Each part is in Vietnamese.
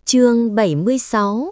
Chương 76.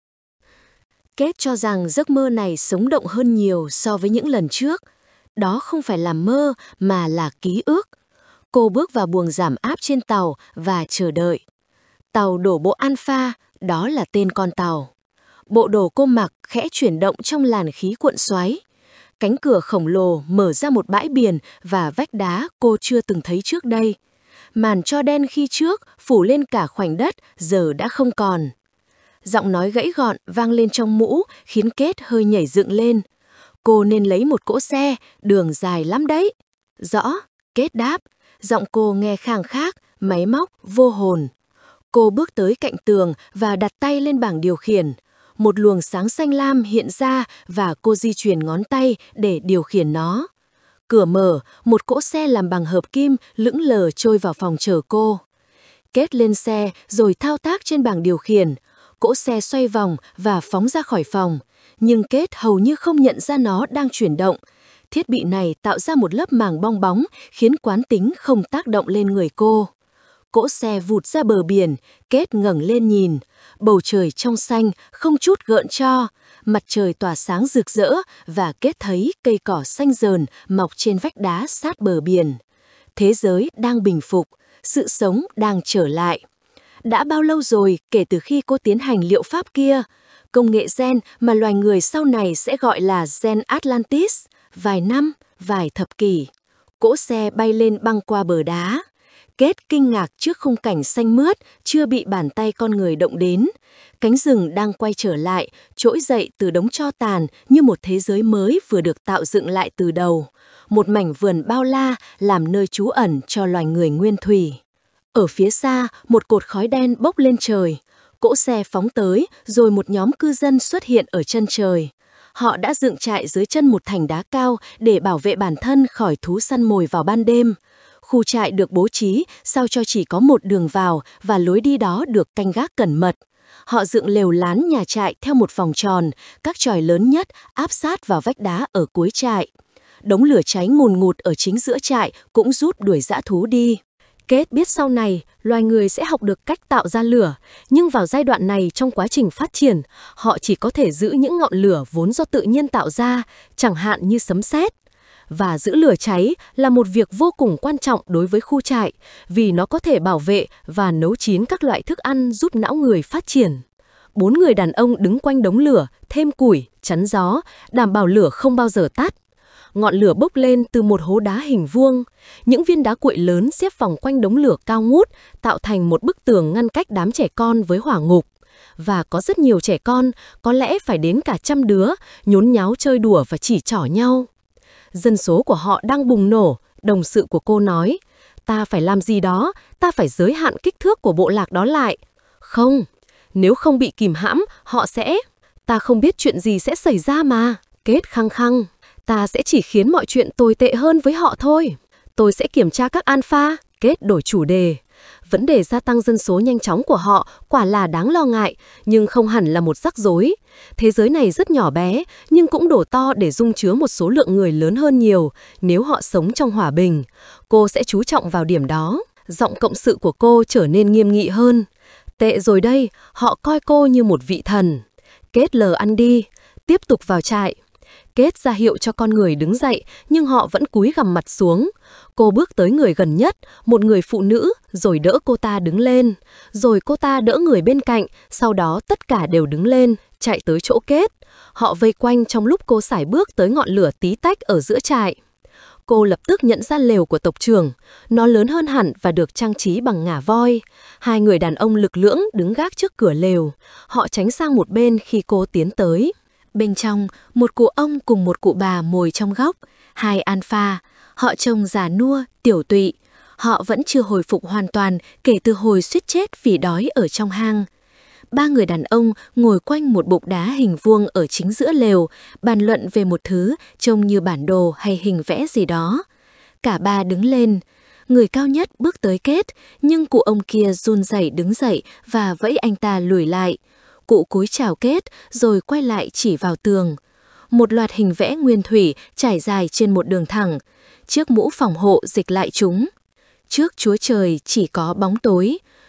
Kết cho rằng giấc mơ này sống động hơn nhiều so với những lần trước. Đó không phải là mơ mà là ký ức. Cô bước vào buồng giảm áp trên tàu và chờ đợi. Tàu đổ bộ Alpha, đó là tên con tàu. Bộ đồ cô mặc khẽ chuyển động trong làn khí cuộn xoáy. Cánh cửa khổng lồ mở ra một bãi biển và vách đá cô chưa từng thấy trước đây. Màn tro đen khi trước phủ lên cả khoảnh đất giờ đã không còn. Giọng nói gãy gọn vang lên trong mũ khiến Kết hơi nhảy dựng lên. Cô nên lấy một cỗ xe, đường dài lắm đấy. Rõ, Kết đáp. Giọng cô nghe khang khác, máy móc, vô hồn. Cô bước tới cạnh tường và đặt tay lên bảng điều khiển. Một luồng sáng xanh lam hiện ra và cô di chuyển ngón tay để điều khiển nó. Cửa mở, một cỗ xe làm bằng hợp kim lững lờ trôi vào phòng chờ cô. Kết lên xe rồi thao tác trên bảng điều khiển. Cỗ xe xoay vòng và phóng ra khỏi phòng. Nhưng Kết hầu như không nhận ra nó đang chuyển động. Thiết bị này tạo ra một lớp màng bong bóng khiến quán tính không tác động lên người cô. Cỗ xe vụt ra bờ biển, Kết ngẩng lên nhìn. Bầu trời trong xanh, không chút gợn tro. Mặt trời tỏa sáng rực rỡ và Kết thấy cây cỏ xanh rờn mọc trên vách đá sát bờ biển. Thế giới đang bình phục, sự sống đang trở lại. Đã bao lâu rồi kể từ khi cô tiến hành liệu pháp kia? Công nghệ gen mà loài người sau này sẽ gọi là gen Atlantis. Vài năm, vài thập kỷ. Cỗ xe bay lên băng qua bờ đá. Kết kinh ngạc trước khung cảnh xanh mướt chưa bị bàn tay con người động đến. Cánh rừng đang quay trở lại, trỗi dậy từ đống tro tàn như một thế giới mới vừa được tạo dựng lại từ đầu. Một mảnh vườn bao la làm nơi trú ẩn cho loài người nguyên thủy. Ở phía xa, một cột khói đen bốc lên trời. Cỗ xe phóng tới, rồi một nhóm cư dân xuất hiện ở chân trời. Họ đã dựng trại dưới chân một thành đá cao để bảo vệ bản thân khỏi thú săn mồi vào ban đêm. Khu trại được bố trí sao cho chỉ có một đường vào và lối đi đó được canh gác cẩn mật. Họ dựng lều lán nhà trại theo một vòng tròn, các chòi lớn nhất áp sát vào vách đá ở cuối trại. Đống lửa cháy ngùn ngụt ở chính giữa trại cũng rút đuổi dã thú đi. Kết biết sau này, loài người sẽ học được cách tạo ra lửa, nhưng vào giai đoạn này trong quá trình phát triển, họ chỉ có thể giữ những ngọn lửa vốn do tự nhiên tạo ra, chẳng hạn như sấm sét. Và giữ lửa cháy là một việc vô cùng quan trọng đối với khu trại, vì nó có thể bảo vệ và nấu chín các loại thức ăn giúp não người phát triển. 4 người đàn ông đứng quanh đống lửa, thêm củi, chắn gió, đảm bảo lửa không bao giờ tắt. Ngọn lửa bốc lên từ một hố đá hình vuông. Những viên đá cuội lớn xếp vòng quanh đống lửa cao ngút, tạo thành một bức tường ngăn cách đám trẻ con với hỏa ngục. Và có rất nhiều trẻ con, có lẽ phải đến cả 100 đứa, nhốn nháo chơi đùa và chỉ trỏ nhau. Dân số của họ đang bùng nổ, đồng sự của cô nói. Ta phải làm gì đó, ta phải giới hạn kích thước của bộ lạc đó lại. Không, nếu không bị kìm hãm, họ sẽ... Ta không biết chuyện gì sẽ xảy ra mà. Kết khăng khăng. Ta sẽ chỉ khiến mọi chuyện tồi tệ hơn với họ thôi. Tôi sẽ kiểm tra các alpha. Kết đổi chủ đề. Vấn đề gia tăng dân số nhanh chóng của họ quả là đáng lo ngại, nhưng không hẳn là một rắc rối. Thế giới này rất nhỏ bé, nhưng cũng đủ to để dung chứa một số lượng người lớn hơn nhiều nếu họ sống trong hòa bình. Cô sẽ chú trọng vào điểm đó. Giọng cộng sự của cô trở nên nghiêm nghị hơn. Tệ rồi đây, họ coi cô như một vị thần. Kết lờ ăn đi, tiếp tục vào trại. Kết ra hiệu cho con người đứng dậy, nhưng họ vẫn cúi gằm mặt xuống. Cô bước tới người gần nhất, một người phụ nữ, rồi đỡ cô ta đứng lên. Rồi cô ta đỡ người bên cạnh, sau đó tất cả đều đứng lên, chạy tới chỗ Kết. Họ vây quanh trong lúc cô sải bước tới ngọn lửa tí tách ở giữa trại. Cô lập tức nhận ra lều của tộc trưởng. Nó lớn hơn hẳn và được trang trí bằng ngà voi. 2 người đàn ông lực lưỡng đứng gác trước cửa lều. Họ tránh sang một bên khi cô tiến tới. Bên trong, một cụ ông cùng một cụ bà ngồi trong góc, 2 alpha. Họ trông già nua, tiểu tụy. Họ vẫn chưa hồi phục hoàn toàn kể từ hồi suýt chết vì đói ở trong hang. 3 người đàn ông ngồi quanh một bục đá hình vuông ở chính giữa lều, bàn luận về một thứ trông như bản đồ hay hình vẽ gì đó. Cả 3 đứng lên. Người cao nhất bước tới Kết, nhưng cụ ông kia run rẩy đứng dậy và vẫy anh ta lùi lại. Cụ cúi chào Kết rồi quay lại chỉ vào tường. Một loạt hình vẽ nguyên thủy trải dài trên một đường thẳng. Chiếc mũ phòng hộ dịch lại chúng. Trước Chúa Trời chỉ có bóng tối.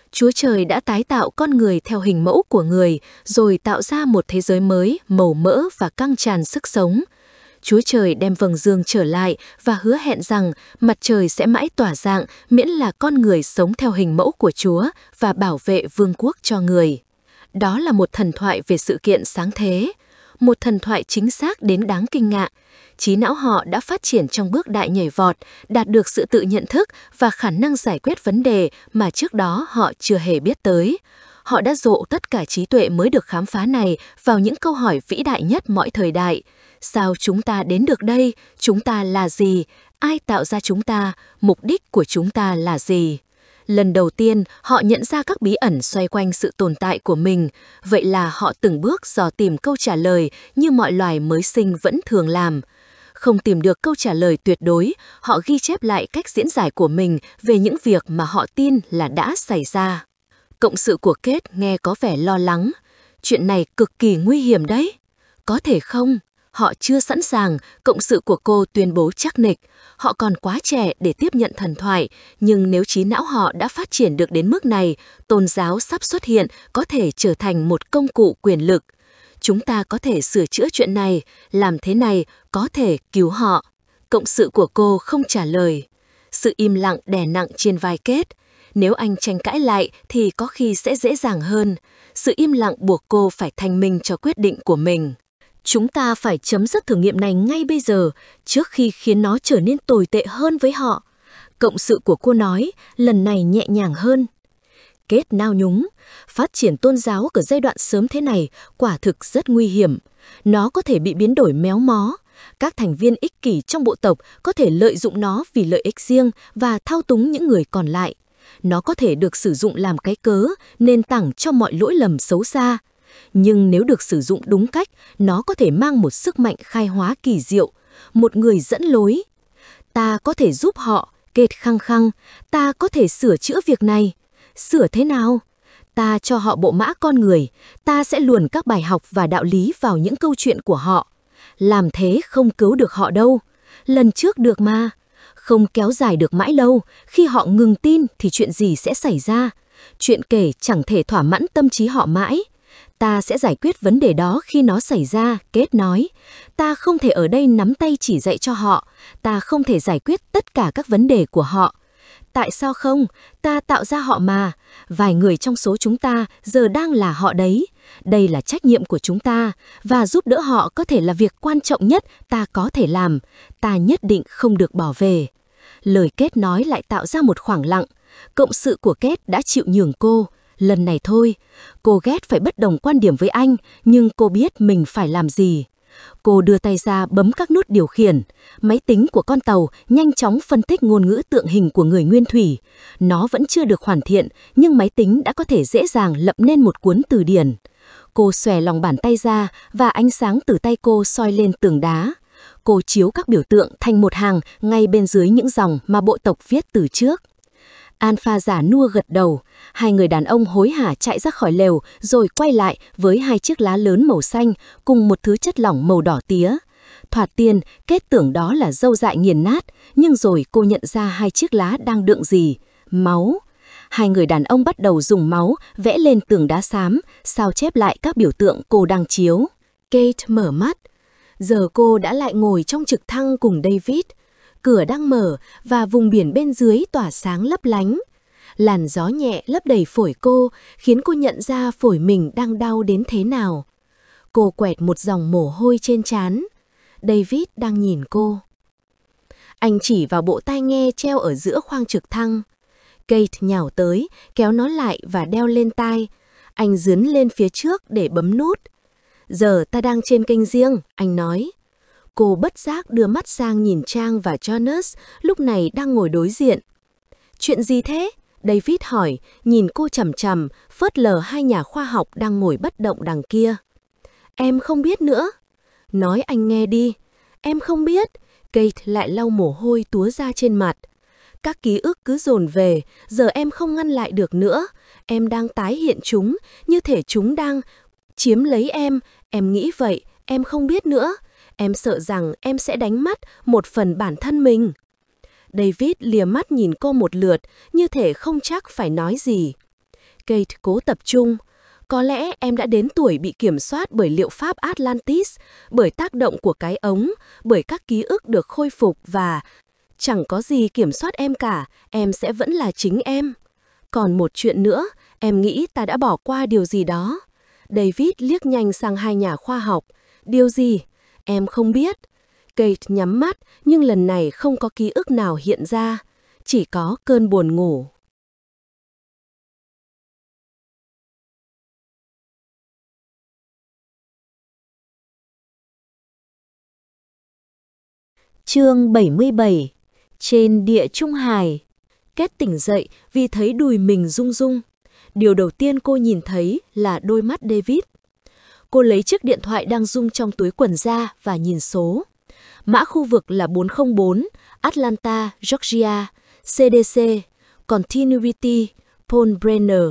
Chúa Trời đã tái tạo con người theo hình mẫu của người, rồi tạo ra một thế giới mới, màu mỡ và căng tràn sức sống. Chúa Trời đem vầng dương trở lại và hứa hẹn rằng mặt trời sẽ mãi tỏa rạng miễn là con người sống theo hình mẫu của Chúa và bảo vệ vương quốc cho người. Đó là một thần thoại về sự kiện sáng thế, một thần thoại chính xác đến đáng kinh ngạc. Trí não họ đã phát triển trong bước đại nhảy vọt, đạt được sự tự nhận thức và khả năng giải quyết vấn đề mà trước đó họ chưa hề biết tới. Họ đã dộ tất cả trí tuệ mới được khám phá này vào những câu hỏi vĩ đại nhất mọi thời đại. Sao chúng ta đến được đây? Chúng ta là gì? Ai tạo ra chúng ta? Mục đích của chúng ta là gì? Lần đầu tiên, họ nhận ra các bí ẩn xoay quanh sự tồn tại của mình. Vậy là họ từng bước dò tìm câu trả lời như mọi loài mới sinh vẫn thường làm. Không tìm được câu trả lời tuyệt đối, họ ghi chép lại cách diễn giải của mình về những việc mà họ tin là đã xảy ra. Cộng sự của Kate nghe có vẻ lo lắng. Chuyện này cực kỳ nguy hiểm đấy. Có thể không? Họ chưa sẵn sàng, cộng sự của cô tuyên bố chắc nịch. Họ còn quá trẻ để tiếp nhận thần thoại, nhưng nếu trí não họ đã phát triển được đến mức này, tôn giáo sắp xuất hiện có thể trở thành một công cụ quyền lực. Chúng ta có thể sửa chữa chuyện này, làm thế này có thể cứu họ. Cộng sự của cô không trả lời. Sự im lặng đè nặng trên vai Kate. Nếu anh tranh cãi lại thì có khi sẽ dễ dàng hơn. Sự im lặng buộc cô phải thanh minh cho quyết định của mình. Chúng ta phải chấm dứt thử nghiệm này ngay bây giờ, trước khi khiến nó trở nên tồi tệ hơn với họ. Cộng sự của cô nói, lần này nhẹ nhàng hơn. Kate nao nhúng, phát triển tôn giáo ở giai đoạn sớm thế này quả thực rất nguy hiểm. Nó có thể bị biến đổi méo mó. Các thành viên ích kỷ trong bộ tộc có thể lợi dụng nó vì lợi ích riêng và thao túng những người còn lại. Nó có thể được sử dụng làm cái cớ, nền tảng cho mọi lỗi lầm xấu xa. Nhưng nếu được sử dụng đúng cách, nó có thể mang một sức mạnh khai hóa kỳ diệu, một người dẫn lối. Ta có thể giúp họ, Kate khăng khăng, ta có thể sửa chữa việc này. Sửa thế nào? Ta cho họ bộ mã con người, ta sẽ luồn các bài học và đạo lý vào những câu chuyện của họ. Làm thế không cứu được họ đâu. Lần trước được mà. Không kéo dài được mãi lâu, khi họ ngừng tin thì chuyện gì sẽ xảy ra? Chuyện kể chẳng thể thỏa mãn tâm trí họ mãi. Ta sẽ giải quyết vấn đề đó khi nó xảy ra, Kate nói. Ta không thể ở đây nắm tay chỉ dạy cho họ. Ta không thể giải quyết tất cả các vấn đề của họ. Tại sao không? Ta tạo ra họ mà. Vài người trong số chúng ta giờ đang là họ đấy. Đây là trách nhiệm của chúng ta, và giúp đỡ họ có thể là việc quan trọng nhất ta có thể làm. Ta nhất định không được bỏ về. Lời Kate nói lại tạo ra một khoảng lặng. Cộng sự của Kate đã chịu nhường cô. Lần này thôi, cô ghét phải bất đồng quan điểm với anh, nhưng cô biết mình phải làm gì. Cô đưa tay ra bấm các nút điều khiển. Máy tính của con tàu nhanh chóng phân tích ngôn ngữ tượng hình của người nguyên thủy. Nó vẫn chưa được hoàn thiện, nhưng máy tính đã có thể dễ dàng lập nên một cuốn từ điển. Cô xòe lòng bàn tay ra và ánh sáng từ tay cô soi lên tường đá. Cô chiếu các biểu tượng thành một hàng ngay bên dưới những dòng mà bộ tộc viết từ trước. Alpha giả nua gật đầu. Hai người đàn ông hối hả chạy ra khỏi lều rồi quay lại với hai chiếc lá lớn màu xanh cùng một thứ chất lỏng màu đỏ tía. Thoạt tiên, Kate tưởng đó là dâu dại nghiền nát, nhưng rồi cô nhận ra hai chiếc lá đang đựng gì? Máu. Hai người đàn ông bắt đầu dùng máu vẽ lên tường đá xám, sao chép lại các biểu tượng cô đang chiếu. Kate mở mắt. Giờ cô đã lại ngồi trong trực thăng cùng David. Cửa đang mở và vùng biển bên dưới tỏa sáng lấp lánh. Làn gió nhẹ lấp đầy phổi cô, khiến cô nhận ra phổi mình đang đau đến thế nào. Cô quẹt một dòng mồ hôi trên trán. David đang nhìn cô. Anh chỉ vào bộ tai nghe treo ở giữa khoang trực thăng. Kate nhào tới, kéo nó lại và đeo lên tai. Anh dướn lên phía trước để bấm nút. Giờ ta đang trên kênh riêng, anh nói. Cô bất giác đưa mắt sang nhìn Trang và Jonas, lúc này đang ngồi đối diện. Chuyện gì thế? David hỏi, nhìn cô chằm chằm, phớt lờ hai nhà khoa học đang ngồi bất động đằng kia. Em không biết nữa. Nói anh nghe đi. Em không biết. Kate lại lau mồ hôi túa ra trên mặt. Các ký ức cứ dồn về, giờ em không ngăn lại được nữa. Em đang tái hiện chúng, như thể chúng đang chiếm lấy em nghĩ vậy, em không biết nữa. Em sợ rằng em sẽ đánh mất một phần bản thân mình. David lìa mắt nhìn cô một lượt, như thể không chắc phải nói gì. Kate cố tập trung. Có lẽ em đã đến tuổi bị kiểm soát bởi liệu pháp Atlantis, bởi tác động của cái ống, bởi các ký ức được khôi phục và chẳng có gì kiểm soát em cả, em sẽ vẫn là chính em. Còn một chuyện nữa, em nghĩ ta đã bỏ qua điều gì đó. David liếc nhanh sang hai nhà khoa học. Điều gì? Em không biết. Kate nhắm mắt, nhưng lần này không có ký ức nào hiện ra. Chỉ có cơn buồn ngủ. Chương 77. Trên địa Trung Hải. Kate tỉnh dậy vì thấy đùi mình rung rung. Điều đầu tiên cô nhìn thấy là đôi mắt David. Cô lấy chiếc điện thoại đang rung trong túi quần ra và nhìn số. Mã khu vực là 404, Atlanta, Georgia, CDC, Continuity, Paul Brenner.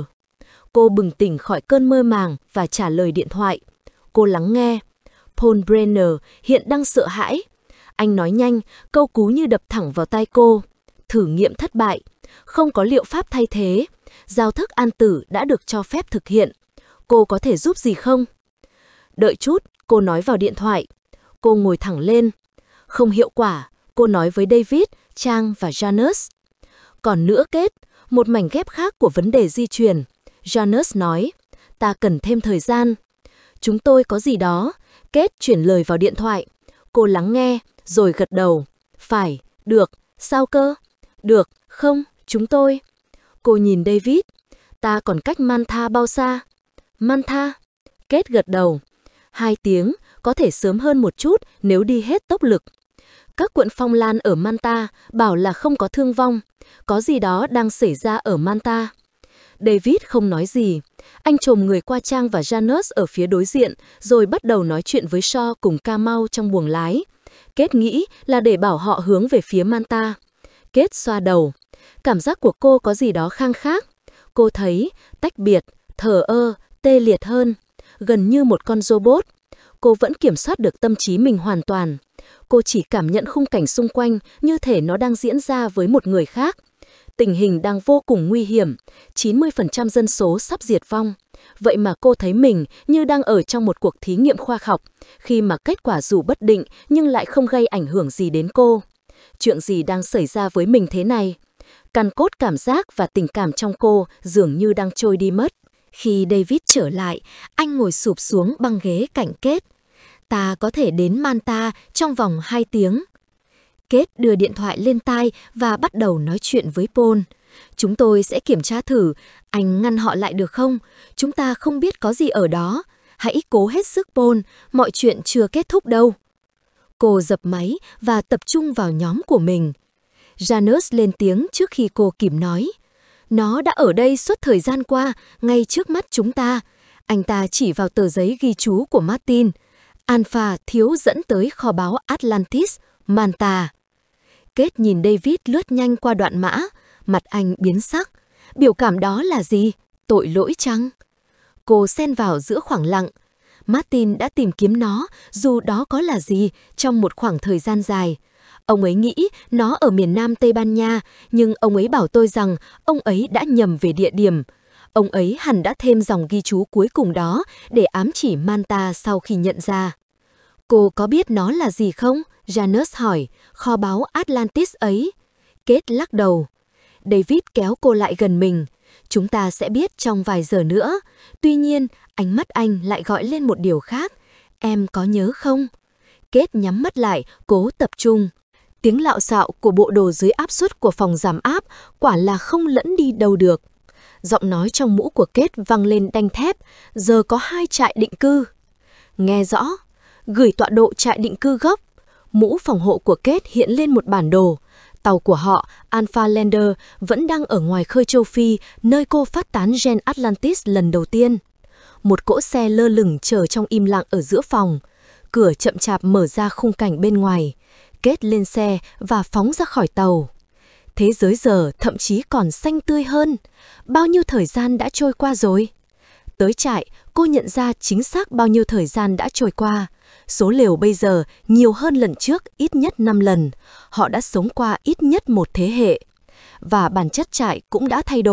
Cô bừng tỉnh khỏi cơn mơ màng và trả lời điện thoại. Cô lắng nghe. Paul Brenner hiện đang sợ hãi. Anh nói nhanh, câu cú như đập thẳng vào tai cô. Thử nghiệm thất bại. Không có liệu pháp thay thế. Giao thức an tử đã được cho phép thực hiện. Cô có thể giúp gì không? Đợi chút, cô nói vào điện thoại. Cô ngồi thẳng lên. Không hiệu quả, cô nói với David, Trang và Janus. Còn nữa Kate, một mảnh ghép khác của vấn đề di truyền. Janus nói, ta cần thêm thời gian. Chúng tôi có gì đó. Kate chuyển lời vào điện thoại. Cô lắng nghe, rồi gật đầu. Phải, được, sao cơ? Được, không, chúng tôi. Cô nhìn David. Ta còn cách Mantha bao xa? Mantha? Kate gật đầu. 2 tiếng, có thể sớm hơn một chút nếu đi hết tốc lực. Các quận phong lan ở Manta bảo là không có thương vong. Có gì đó đang xảy ra ở Manta. David không nói gì. Anh chồm người qua Trang và Janus ở phía đối diện, rồi bắt đầu nói chuyện với Shaw cùng Kamau trong buồng lái. Kate nghĩ là để bảo họ hướng về phía Manta. Kate xoa đầu. Cảm giác của cô có gì đó khang khác. Cô thấy tách biệt, thờ ơ, tê liệt hơn. Gần như một con robot. Cô vẫn kiểm soát được tâm trí mình hoàn toàn. Cô chỉ cảm nhận khung cảnh xung quanh như thể nó đang diễn ra với một người khác. Tình hình đang vô cùng nguy hiểm, 90% dân số sắp diệt vong. Vậy mà cô thấy mình như đang ở trong một cuộc thí nghiệm khoa học, khi mà kết quả dù bất định nhưng lại không gây ảnh hưởng gì đến cô. Chuyện gì đang xảy ra với mình thế này? Căn cốt cảm giác và tình cảm trong cô dường như đang trôi đi mất. Khi David trở lại, anh ngồi sụp xuống băng ghế cạnh Kate. Ta có thể đến Manta trong vòng 2 tiếng. Kate đưa điện thoại lên tai và bắt đầu nói chuyện với Paul. Chúng tôi sẽ kiểm tra thử, anh ngăn họ lại được không? Chúng ta không biết có gì ở đó. Hãy cố hết sức Paul, mọi chuyện chưa kết thúc đâu. Cô dập máy và tập trung vào nhóm của mình. Janus lên tiếng trước khi cô kịp nói. Nó đã ở đây suốt thời gian qua, ngay trước mắt chúng ta. Anh ta chỉ vào tờ giấy ghi chú của Martin. Alpha thiếu dẫn tới kho báu Atlantis, Manta. Kate nhìn David lướt nhanh qua đoạn mã, mặt anh biến sắc. Biểu cảm đó là gì? Tội lỗi chăng? Cô xen vào giữa khoảng lặng. Martin đã tìm kiếm nó, dù đó có là gì, trong một khoảng thời gian dài. Ông ấy nghĩ nó ở miền Nam Tây Ban Nha, nhưng ông ấy bảo tôi rằng ông ấy đã nhầm về địa điểm. Ông ấy hẳn đã thêm dòng ghi chú cuối cùng đó để ám chỉ Manta sau khi nhận ra. Cô có biết nó là gì không? Janus hỏi, kho báu Atlantis ấy. Kate lắc đầu. David kéo cô lại gần mình. Chúng ta sẽ biết trong vài giờ nữa. Tuy nhiên, ánh mắt anh lại gọi lên một điều khác. Em có nhớ không? Kate nhắm mắt lại, cố tập trung. Tiếng lạo xạo của bộ đồ dưới áp suất của phòng giảm áp quả là không lẫn đi đâu được. Giọng nói trong mũ của Kate vang lên đanh thép. Giờ có 2 trại định cư. Nghe rõ. Gửi tọa độ trại định cư gốc. Mũ phòng hộ của Kate hiện lên một bản đồ. Tàu của họ, Alpha Lander, vẫn đang ở ngoài khơi châu Phi, nơi cô phát tán gen Atlantis lần đầu tiên. Một cỗ xe lơ lửng chờ trong im lặng ở giữa phòng. Cửa chậm chạp mở ra khung cảnh bên ngoài. Kate lên xe và phóng ra khỏi tàu. Thế giới giờ thậm chí còn xanh tươi hơn. Bao nhiêu thời gian đã trôi qua rồi? Tới trại, cô nhận ra chính xác bao nhiêu thời gian đã trôi qua. Số lều bây giờ nhiều hơn lần trước ít nhất 5 lần. Họ đã sống qua ít nhất một thế hệ. Và bản chất trại cũng đã thay đổi.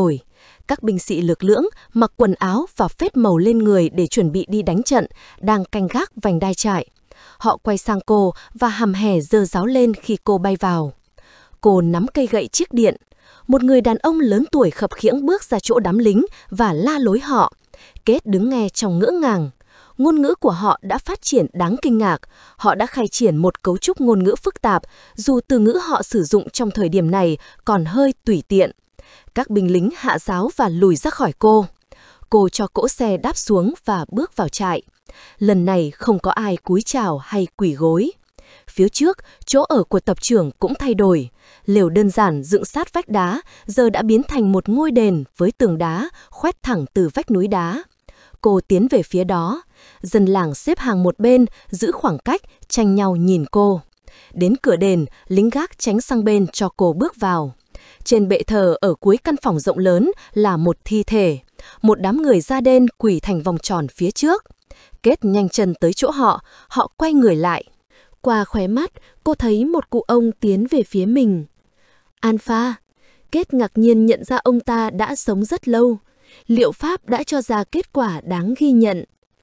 Các binh sĩ lực lưỡng mặc quần áo và phết màu lên người để chuẩn bị đi đánh trận, đang canh gác vành đai trại. Họ quay sang cô và hăm hè giơ giáo lên khi cô bay vào. Cô nắm cây gậy chiếc điện. Một người đàn ông lớn tuổi khập khiễng bước ra chỗ đám lính và la lối họ. Kết đứng nghe trong ngỡ ngàng. Ngôn ngữ của họ đã phát triển đáng kinh ngạc. Họ đã khai triển một cấu trúc ngôn ngữ phức tạp, dù từ ngữ họ sử dụng trong thời điểm này còn hơi tùy tiện. Các binh lính hạ giáo và lùi ra khỏi cô. Cô cho cỗ xe đáp xuống và bước vào trại. Lần này không có ai cúi chào hay quỳ gối. Phía trước, chỗ ở của tập trưởng cũng thay đổi. Lều đơn giản dựng sát vách đá giờ đã biến thành một ngôi đền với tường đá khoét thẳng từ vách núi đá. Cô tiến về phía đó. Dân làng xếp hàng một bên, giữ khoảng cách, tranh nhau nhìn cô. Đến cửa đền, lính gác tránh sang bên cho cô bước vào. Trên bệ thờ ở cuối căn phòng rộng lớn là một thi thể. Một đám người da đen quỳ thành vòng tròn phía trước. Kết nhanh chân tới chỗ họ, họ quay người lại. Qua khóe mắt, cô thấy một cụ ông tiến về phía mình. Alpha. Kết ngạc nhiên nhận ra ông ta đã sống rất lâu. Liệu pháp đã cho ra kết quả đáng ghi nhận.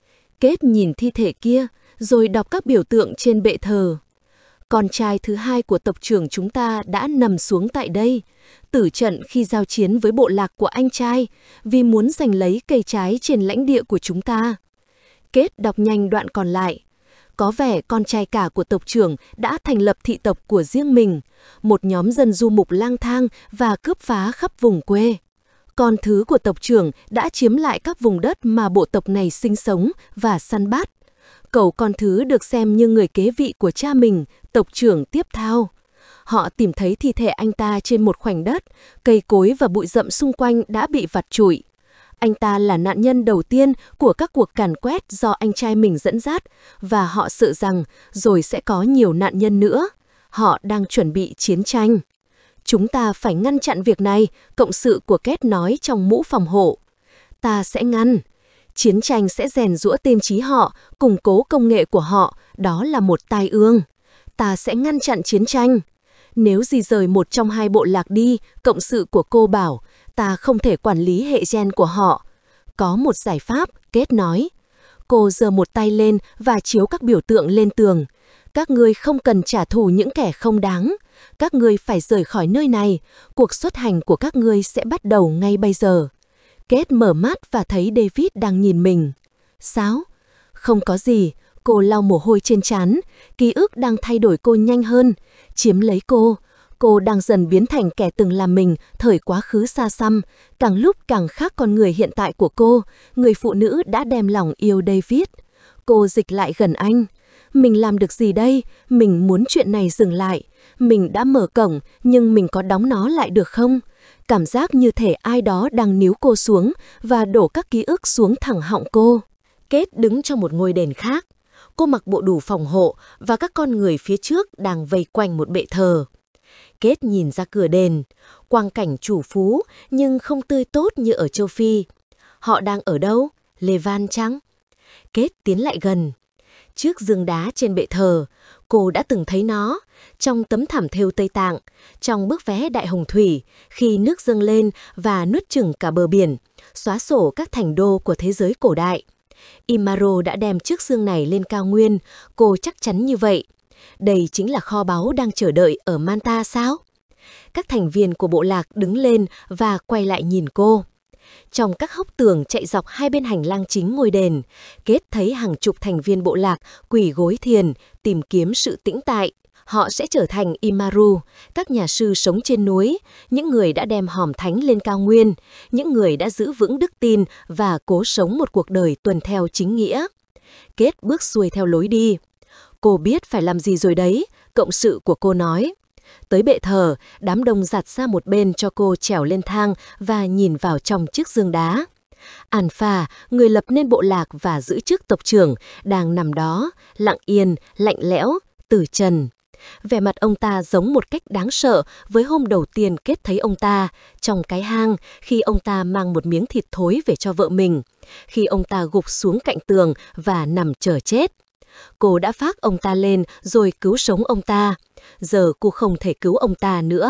Kết nhìn thi thể kia, rồi đọc các biểu tượng trên bệ thờ. Con trai thứ hai của tộc trưởng chúng ta đã nằm xuống tại đây, tử trận khi giao chiến với bộ lạc của anh trai, vì muốn giành lấy cây trái trên lãnh địa của chúng ta. Kết đọc nhanh đoạn còn lại. Có vẻ con trai cả của tộc trưởng đã thành lập thị tộc của riêng mình, một nhóm dân du mục lang thang và cướp phá khắp vùng quê. Con thứ của tộc trưởng đã chiếm lại các vùng đất mà bộ tộc này sinh sống và săn bắt. Cậu con thứ được xem như người kế vị của cha mình, tộc trưởng tiếp theo. Họ tìm thấy thi thể anh ta trên một khoảnh đất, cây cối và bụi rậm xung quanh đã bị vặt trụi. Anh ta là nạn nhân đầu tiên của các cuộc càn quét do anh trai mình dẫn dắt, và họ sợ rằng rồi sẽ có nhiều nạn nhân nữa. Họ đang chuẩn bị chiến tranh. Chúng ta phải ngăn chặn việc này, cộng sự của Kết nói trong mũ phòng hộ. Ta sẽ ngăn. Chiến tranh sẽ rèn giũa tâm trí họ, củng cố công nghệ của họ, đó là một tai ương. Ta sẽ ngăn chặn chiến tranh. Nếu di rời một trong hai bộ lạc đi, cộng sự của cô bảo, ta không thể quản lý hệ gen của họ. Có một giải pháp, Kết nói. Cô giơ một tay lên và chiếu các biểu tượng lên tường. Các ngươi không cần trả thù những kẻ không đáng. Các ngươi phải rời khỏi nơi này. Cuộc xuất hành của các ngươi sẽ bắt đầu ngay bây giờ. Kết mở mắt và thấy David đang nhìn mình. Sao? Không có gì. Cô lau mồ hôi trên trán. Ký ức đang thay đổi cô nhanh hơn, chiếm lấy cô. Cô đang dần biến thành kẻ từng làm mình thời quá khứ xa xăm, càng lúc càng khác con người hiện tại của cô, người phụ nữ đã đem lòng yêu David. Cô dịch lại gần anh. Mình làm được gì đây? Mình muốn chuyện này dừng lại. Mình đã mở cổng, nhưng mình có đóng nó lại được không? Cảm giác như thể ai đó đang níu cô xuống và đổ các ký ức xuống thẳng họng cô. Kết đứng trong một ngôi đền khác. Cô mặc bộ đồ phòng hộ và các con người phía trước đang vây quanh một bệ thờ. Kết nhìn ra cửa đền, quang cảnh chủ phú nhưng không tươi tốt như ở châu Phi. Họ đang ở đâu? Levan chăng? Kết tiến lại gần. Trước giường đá trên bệ thờ, cô đã từng thấy nó, trong tấm thảm thêu Tây Tạng, trong bức vé Đại Hồng Thủy, khi nước dâng lên và nuốt chửng cả bờ biển, xóa sổ các thành đô của thế giới cổ đại. Imaro đã đem chiếc xương này lên cao nguyên, cô chắc chắn như vậy. Đây chính là kho báu đang chờ đợi ở Manta sao? Các thành viên của bộ lạc đứng lên và quay lại nhìn cô. Trong các hốc tường chạy dọc hai bên hành lang chính ngôi đền, Kết thấy hàng chục thành viên bộ lạc quỳ gối thiền, tìm kiếm sự tĩnh tại. Họ sẽ trở thành Imaru, các nhà sư sống trên núi, những người đã đem hòm thánh lên cao nguyên, những người đã giữ vững đức tin và cố sống một cuộc đời tuân theo chính nghĩa. Kết bước xuôi theo lối đi. Cô biết phải làm gì rồi đấy, cộng sự của cô nói. Tới bệ thờ, đám đông giặt ra một bên cho cô trèo lên thang và nhìn vào trong chiếc giường đá. Alpha, người lập nên bộ lạc và giữ chức tộc trưởng, đang nằm đó, lặng yên, lạnh lẽo, từ trần. Vẻ mặt ông ta giống một cách đáng sợ với hôm đầu tiên Kết thấy ông ta, trong cái hang, khi ông ta mang một miếng thịt thối về cho vợ mình, khi ông ta gục xuống cạnh tường và nằm chờ chết. Cô đã phác ông ta lên rồi cứu sống ông ta. Giờ cô không thể cứu ông ta nữa.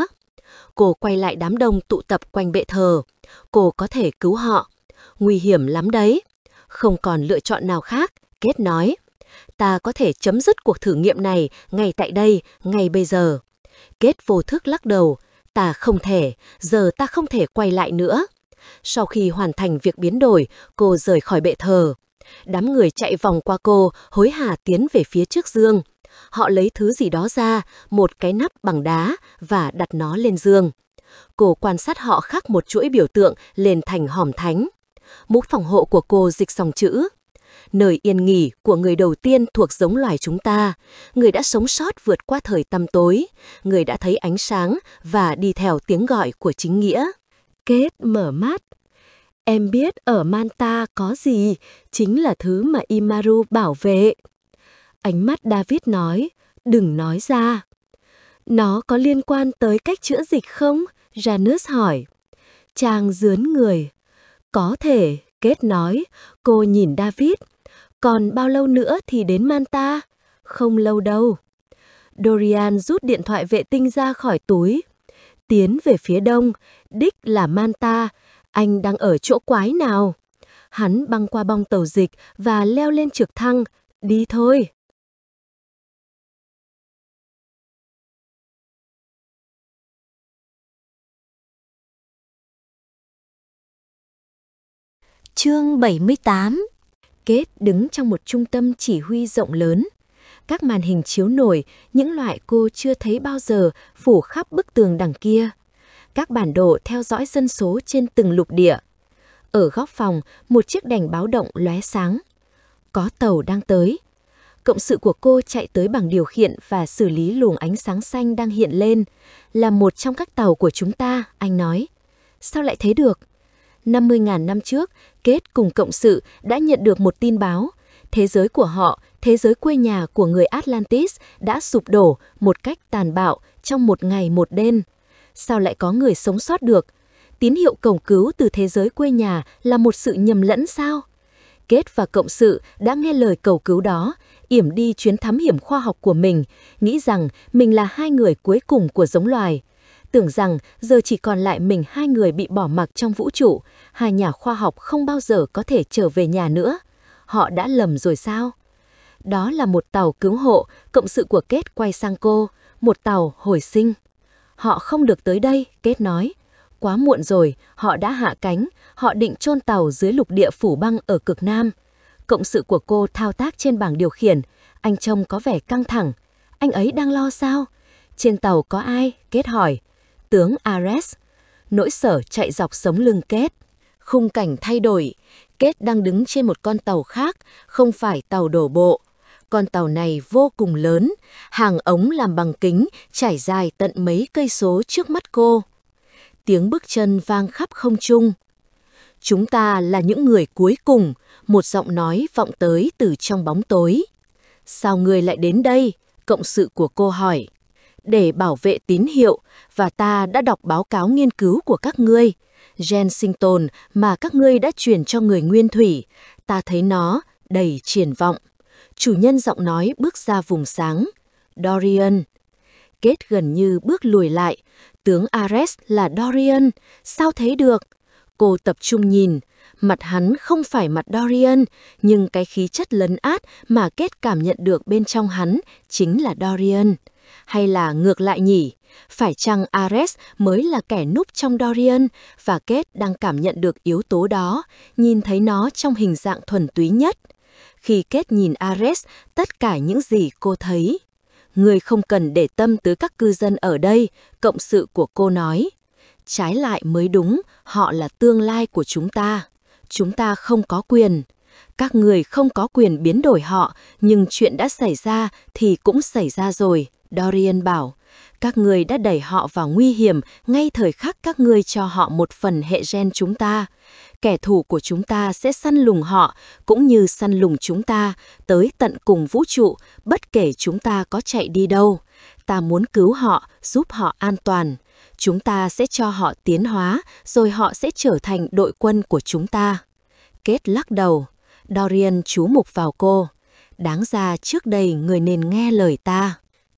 Cô quay lại đám đông tụ tập quanh bệ thờ. Cô có thể cứu họ. Nguy hiểm lắm đấy. Không còn lựa chọn nào khác, Kate nói. Ta có thể chấm dứt cuộc thử nghiệm này ngay tại đây, ngay bây giờ. Kate vô thức lắc đầu. Ta không thể, giờ ta không thể quay lại nữa. Sau khi hoàn thành việc biến đổi, cô rời khỏi bệ thờ. Đám người chạy vòng qua cô, hối hả tiến về phía trước giương. Họ lấy thứ gì đó ra, một cái nắp bằng đá, và đặt nó lên giương. Cô quan sát họ khắc một chuỗi biểu tượng lên thành hòm thánh. Mũ phòng hộ của cô dịch dòng chữ: nơi yên nghỉ của người đầu tiên thuộc giống loài chúng ta, người đã sống sót vượt qua thời tăm tối, người đã thấy ánh sáng và đi theo tiếng gọi của chính nghĩa. Kate mở mắt. Em biết ở Manta có gì, chính là thứ mà Imaru bảo vệ. Ánh mắt David nói, đừng nói ra. Nó có liên quan tới cách chữa dịch không? Janus hỏi. Chàng rướn người. Có thể, Kate nói. Cô nhìn David. Còn bao lâu nữa thì đến Manta? Không lâu đâu. Dorian rút điện thoại vệ tinh ra khỏi túi. Tiến về phía đông, đích là Manta. Anh đang ở chỗ quái nào? Hắn băng qua bong tàu dịch và leo lên trực thăng. Đi thôi. Chương 78. Kate đứng trong một trung tâm chỉ huy rộng lớn. Các màn hình chiếu nổi, những loại cô chưa thấy bao giờ, phủ khắp bức tường đằng kia. Các bản đồ theo dõi dân số trên từng lục địa. Ở góc phòng, một chiếc đèn báo động lóe sáng. Có tàu đang tới. Cộng sự của cô chạy tới bảng điều khiển và xử lý luồng ánh sáng xanh đang hiện lên. Là một trong các tàu của chúng ta, anh nói. Sao lại thế được? 50.000 năm trước, Kate cùng cộng sự đã nhận được một tin báo. Thế giới của họ, thế giới quê nhà của người Atlantis đã sụp đổ một cách tàn bạo trong một ngày một đêm. Sao lại có người sống sót được? Tín hiệu cầu cứu từ thế giới quê nhà là một sự nhầm lẫn sao? Kate và cộng sự đã nghe lời cầu cứu đó, yểm đi chuyến thám hiểm khoa học của mình, nghĩ rằng mình là hai người cuối cùng của giống loài. Tưởng rằng giờ chỉ còn lại mình hai người bị bỏ mặc trong vũ trụ, hai nhà khoa học không bao giờ có thể trở về nhà nữa. Họ đã lầm rồi sao? Đó là một tàu cứu hộ, cộng sự của Kate quay sang cô, một tàu hồi sinh. Họ không được tới đây, Kate nói. Quá muộn rồi, họ đã hạ cánh, họ định chôn tàu dưới lục địa phủ băng ở cực Nam. Cộng sự của cô thao tác trên bảng điều khiển, anh trông có vẻ căng thẳng. Anh ấy đang lo sao? Trên tàu có ai? Kate hỏi. Tướng Ares. Nỗi sợ chạy dọc sống lưng Kate. Khung cảnh thay đổi. Kate đang đứng trên một con tàu khác, không phải tàu đổ bộ. Con tàu này vô cùng lớn, hàng ống làm bằng kính trải dài tận mấy cây số trước mắt cô. Tiếng bước chân vang khắp không trung. Chúng ta là những người cuối cùng, một giọng nói vọng tới từ trong bóng tối. Sao ngươi lại đến đây? Cộng sự của cô hỏi. Để bảo vệ tín hiệu, và ta đã đọc báo cáo nghiên cứu của các ngươi. Gen sinh tồn mà các ngươi đã truyền cho người nguyên thủy. Ta thấy nó đầy triển vọng. Chủ nhân giọng nói bước ra vùng sáng. Dorian. Kate gần như bước lùi lại. Tướng Ares là Dorian. Sao thế được? Cô tập trung nhìn. Mặt hắn không phải mặt Dorian, nhưng cái khí chất lấn át mà Kate cảm nhận được bên trong hắn chính là Dorian. Hay là ngược lại nhỉ? Phải chăng Ares mới là kẻ núp trong Dorian và Kate đang cảm nhận được yếu tố đó, nhìn thấy nó trong hình dạng thuần túy nhất? Khi Kate nhìn Ares, tất cả những gì cô thấy. Người không cần để tâm tới các cư dân ở đây, cộng sự của cô nói. Trái lại mới đúng, họ là tương lai của chúng ta. Chúng ta không có quyền. Các người không có quyền biến đổi họ, nhưng chuyện đã xảy ra thì cũng xảy ra rồi, Dorian bảo. Các người đã đẩy họ vào nguy hiểm ngay thời khắc các ngươi cho họ một phần hệ gen chúng ta. Kẻ thù của chúng ta sẽ săn lùng họ, cũng như săn lùng chúng ta, tới tận cùng vũ trụ, bất kể chúng ta có chạy đi đâu. Ta muốn cứu họ, giúp họ an toàn. Chúng ta sẽ cho họ tiến hóa, rồi họ sẽ trở thành đội quân của chúng ta. Kate lắc đầu. Dorian chú mục vào cô. Đáng ra trước đây người nên nghe lời ta.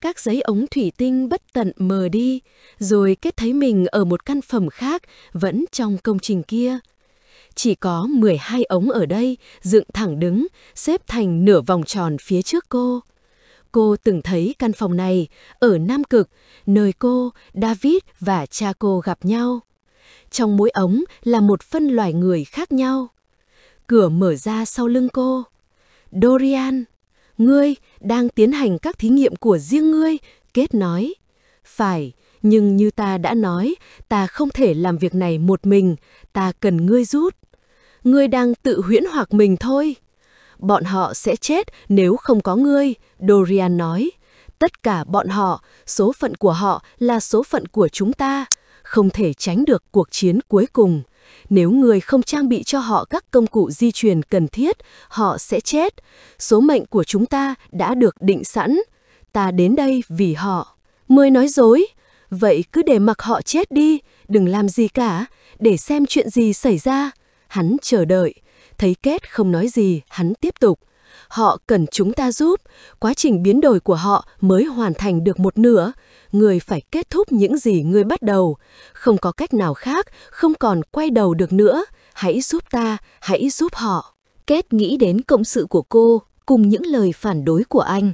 Các giấy ống thủy tinh bất tận mờ đi, rồi Kết thấy mình ở một căn phòng khác vẫn trong công trình kia. Chỉ có 12 ống ở đây dựng thẳng đứng, xếp thành nửa vòng tròn phía trước cô. Cô từng thấy căn phòng này ở Nam Cực, nơi cô, David và cha cô gặp nhau. Trong mỗi ống là một phân loài người khác nhau. Cửa mở ra sau lưng cô. Dorian, ngươi đang tiến hành các thí nghiệm của riêng ngươi, Kết nói. Phải, nhưng như ta đã nói, ta không thể làm việc này một mình, ta cần ngươi giúp. Ngươi đang tự huyễn hoặc mình thôi. Bọn họ sẽ chết nếu không có ngươi, Dorian nói. Tất cả bọn họ, số phận của họ là số phận của chúng ta, không thể tránh được cuộc chiến cuối cùng. Nếu ngươi không trang bị cho họ các công cụ di truyền cần thiết, họ sẽ chết. Số mệnh của chúng ta đã được định sẵn. Ta đến đây vì họ. Ngươi nói dối. Vậy cứ để mặc họ chết đi, đừng làm gì cả, để xem chuyện gì xảy ra. Hắn chờ đợi. Thấy Kết không nói gì, hắn tiếp tục. Họ cần chúng ta giúp, quá trình biến đổi của họ mới hoàn thành được một nửa. Người phải kết thúc những gì người bắt đầu. Không có cách nào khác, không còn quay đầu được nữa. Hãy giúp ta, hãy giúp họ. Kết nghĩ đến cộng sự của cô cùng những lời phản đối của anh.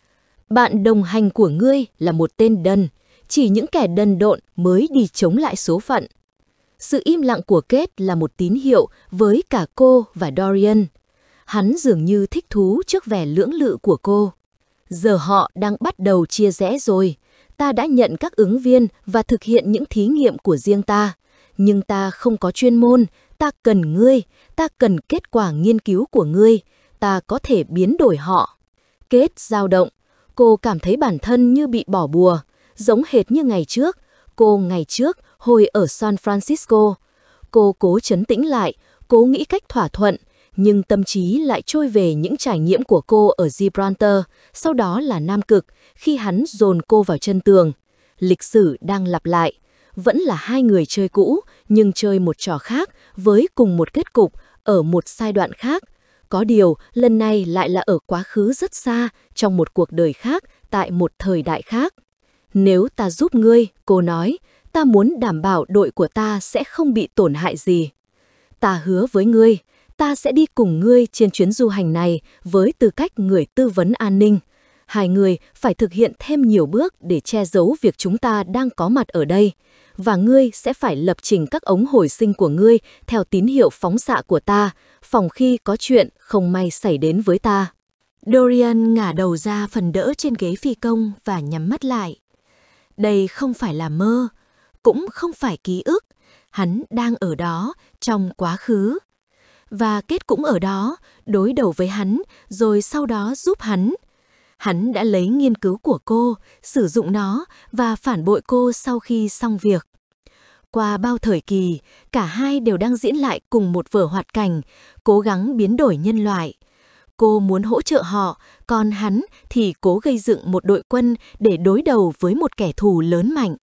Bạn đồng hành của ngươi là một tên đần. Chỉ những kẻ đần độn mới đi chống lại số phận. Sự im lặng của Kết là một tín hiệu với cả cô và Dorian. Hắn dường như thích thú trước vẻ lưỡng lự của cô. Giờ họ đang bắt đầu chia rẽ rồi. Ta đã nhận các ứng viên và thực hiện những thí nghiệm của riêng ta. Nhưng ta không có chuyên môn, ta cần ngươi, ta cần kết quả nghiên cứu của ngươi. Ta có thể biến đổi họ. Kết dao động. Cô cảm thấy bản thân như bị bỏ bùa, giống hệt như ngày trước. Cô ngày trước hồi ở San Francisco. Cô cố trấn tĩnh lại, cố nghĩ cách thỏa thuận, nhưng tâm trí lại trôi về những trải nghiệm của cô ở Gibraltar, sau đó là Nam Cực, khi hắn dồn cô vào chân tường. Lịch sử đang lặp lại. Vẫn là hai người chơi cũ, nhưng chơi một trò khác, với cùng một kết cục, ở một giai đoạn khác. Có điều, lần này lại là ở quá khứ rất xa, trong một cuộc đời khác, tại một thời đại khác. Nếu ta giúp ngươi, cô nói, ta muốn đảm bảo đội của ta sẽ không bị tổn hại gì. Ta hứa với ngươi, ta sẽ đi cùng ngươi trên chuyến du hành này với tư cách người tư vấn an ninh. Hai người phải thực hiện thêm nhiều bước để che giấu việc chúng ta đang có mặt ở đây. Và ngươi sẽ phải lập trình các ống hồi sinh của ngươi theo tín hiệu phóng xạ của ta, phòng khi có chuyện không may xảy đến với ta. Dorian ngả đầu ra phần đỡ trên ghế phi công và nhắm mắt lại. Đây không phải là mơ, cũng không phải ký ức. Hắn đang ở đó, trong quá khứ. Và Kết cũng ở đó, đối đầu với hắn, rồi sau đó giúp hắn. Hắn đã lấy nghiên cứu của cô, sử dụng nó và phản bội cô sau khi xong việc. Qua bao thời kỳ, cả hai đều đang diễn lại cùng một vở hoạt cảnh, cố gắng biến đổi nhân loại. Cô muốn hỗ trợ họ, còn hắn thì cố gây dựng một đội quân để đối đầu với một kẻ thù lớn mạnh.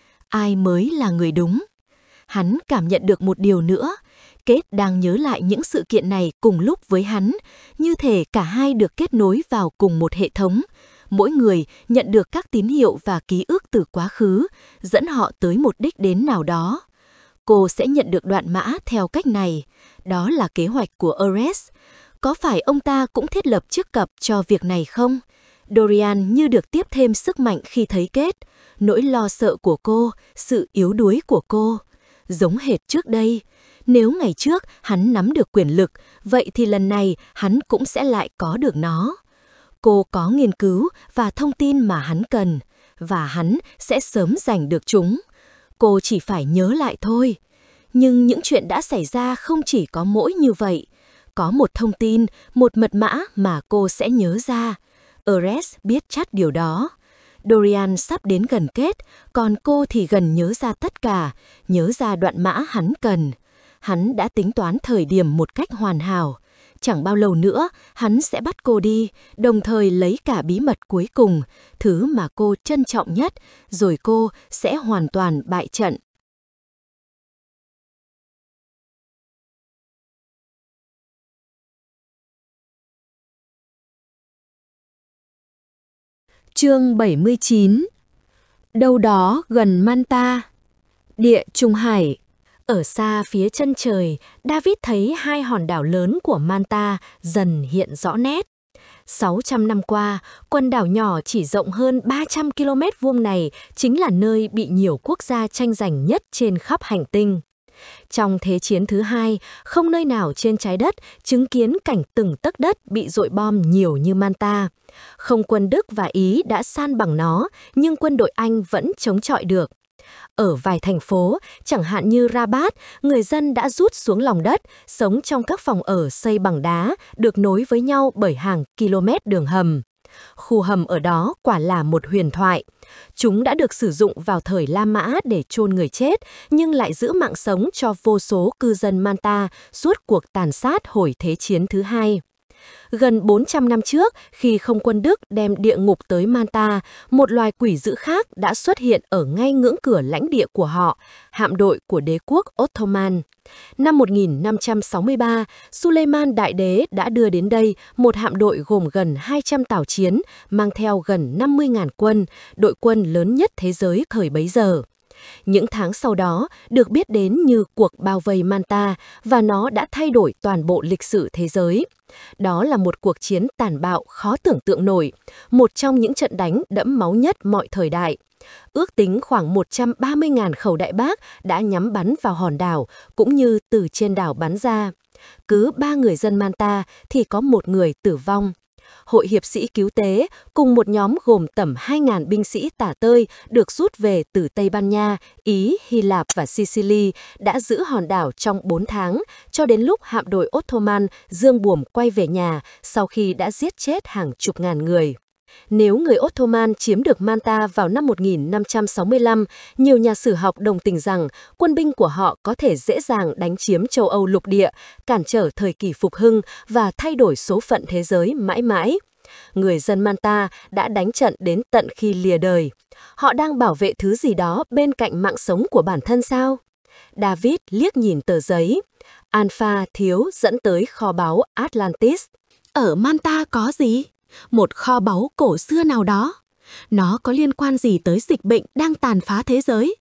Ai mới là người đúng? Hắn cảm nhận được một điều nữa. Kết đang nhớ lại những sự kiện này cùng lúc với hắn, như thể cả hai được kết nối vào cùng một hệ thống. Mỗi người nhận được các tín hiệu và ký ức từ quá khứ, dẫn họ tới một đích đến nào đó. Cô sẽ nhận được đoạn mã theo cách này. Đó là kế hoạch của Ares. Có phải ông ta cũng thiết lập chiếc cặp cho việc này không? Dorian như được tiếp thêm sức mạnh khi thấy Kết. Nỗi lo sợ của cô, sự yếu đuối của cô. Giống hệt trước đây. Nếu ngày trước hắn nắm được quyền lực, vậy thì lần này hắn cũng sẽ lại có được nó. Cô có nghiên cứu và thông tin mà hắn cần, và hắn sẽ sớm giành được chúng. Cô chỉ phải nhớ lại thôi. Nhưng những chuyện đã xảy ra không chỉ có mỗi như vậy. Có một thông tin, một mật mã mà cô sẽ nhớ ra. Ares biết chắc điều đó. Dorian sắp đến gần Kết, còn cô thì gần nhớ ra tất cả, nhớ ra đoạn mã hắn cần. Hắn đã tính toán thời điểm một cách hoàn hảo. Chẳng bao lâu nữa, hắn sẽ bắt cô đi, đồng thời lấy cả bí mật cuối cùng, thứ mà cô trân trọng nhất, rồi cô sẽ hoàn toàn bại trận. Chương 79. Đâu đó gần Manta, Địa Trung Hải. Ở xa phía chân trời, David thấy hai hòn đảo lớn của Manta dần hiện rõ nét. 600 năm qua, quần đảo nhỏ chỉ rộng hơn 300 km vuông này chính là nơi bị nhiều quốc gia tranh giành nhất trên khắp hành tinh. Trong Thế chiến thứ hai, không nơi nào trên trái đất chứng kiến cảnh từng tấc đất bị dội bom nhiều như Manta. Không quân Đức và Ý đã san bằng nó, nhưng quân đội Anh vẫn chống chọi được. Ở vài thành phố, chẳng hạn như Rabat, người dân đã rút xuống lòng đất, sống trong các phòng ở xây bằng đá, được nối với nhau bởi hàng km đường hầm. Khu hầm ở đó quả là một huyền thoại. Chúng đã được sử dụng vào thời La Mã để chôn người chết, nhưng lại giữ mạng sống cho vô số cư dân Manta suốt cuộc tàn sát hồi Thế chiến thứ hai. Gần 400 năm trước, khi không quân Đức đem địa ngục tới Manta, một loài quỷ dữ khác đã xuất hiện ở ngay ngưỡng cửa lãnh địa của họ, hạm đội của đế quốc Ottoman. Năm 1563, Suleiman Đại Đế đã đưa đến đây một hạm đội gồm gần 200 tàu chiến, mang theo gần 50.000 quân, đội quân lớn nhất thế giới thời bấy giờ. Những tháng sau đó được biết đến như cuộc bao vây Manta và nó đã thay đổi toàn bộ lịch sử thế giới. Đó là một cuộc chiến tàn bạo khó tưởng tượng nổi, một trong những trận đánh đẫm máu nhất mọi thời đại. Ước tính khoảng 130.000 khẩu đại bác đã nhắm bắn vào hòn đảo, cũng như từ trên đảo bắn ra. Cứ 3 người dân Manta thì có 1 người tử vong. Hội hiệp sĩ cứu tế cùng một nhóm gồm tầm 2.000 binh sĩ tả tơi được rút về từ Tây Ban Nha, Ý, Hy Lạp và Sicily đã giữ hòn đảo trong 4 tháng, cho đến lúc hạm đội Ottoman dương buồm quay về nhà sau khi đã giết chết hàng chục ngàn người. Nếu người Ottoman chiếm được Manta vào năm 1565, nhiều nhà sử học đồng tình rằng quân binh của họ có thể dễ dàng đánh chiếm châu Âu lục địa, cản trở thời kỳ phục hưng và thay đổi số phận thế giới mãi mãi. Người dân Manta đã đánh trận đến tận khi lìa đời. Họ đang bảo vệ thứ gì đó bên cạnh mạng sống của bản thân sao? David liếc nhìn tờ giấy. Alpha thiếu dẫn tới kho báu Atlantis. Ở Manta có gì? Một kho báu cổ xưa nào đó. Nó có liên quan gì tới dịch bệnh đang tàn phá thế giới?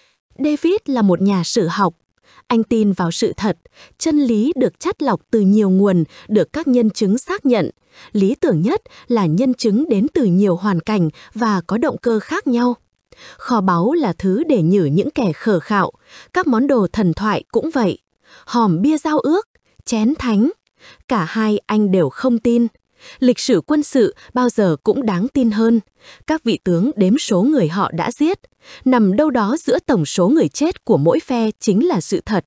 David là một nhà sử học. Anh tin vào sự thật, chân lý được chắt lọc từ nhiều nguồn, được các nhân chứng xác nhận. Lý tưởng nhất là nhân chứng đến từ nhiều hoàn cảnh và có động cơ khác nhau. Kho báu là thứ để nhử những kẻ khờ khạo. Các món đồ thần thoại cũng vậy. Hòm bia giao ước, chén thánh. Cả hai anh đều không tin. Lịch sử quân sự bao giờ cũng đáng tin hơn. Các vị tướng đếm số người họ đã giết. Nằm đâu đó giữa tổng số người chết của mỗi phe chính là sự thật.